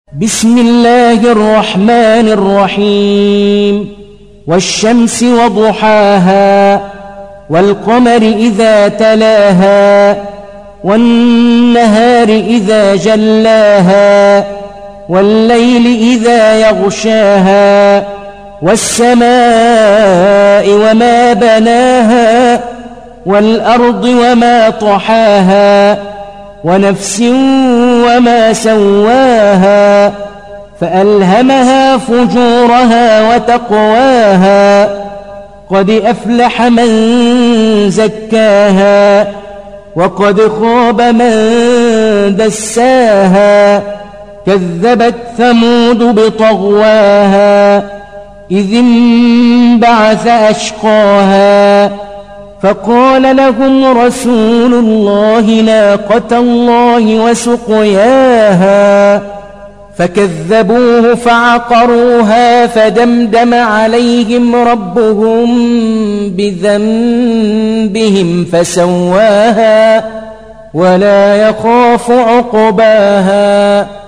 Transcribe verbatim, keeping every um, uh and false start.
بسم الله الرحمن الرحيم والشمس وضحاها والقمر إذا تلاها والنهار إذا جلاها والليل إذا يغشاها والسماء وما بناها والأرض وما طحاها ونفس وما سواها فألهمها فجورها وتقواها قد أفلح من زكاها وقد خاب من دساها كذبت ثمود بطغواها إذ انبعث أشقاها فقال لهم رسول الله ناقة الله وسقياها فكذبوه فعقروها فدمدم عليهم ربهم بذنبهم فسواها ولا يخاف عقباها.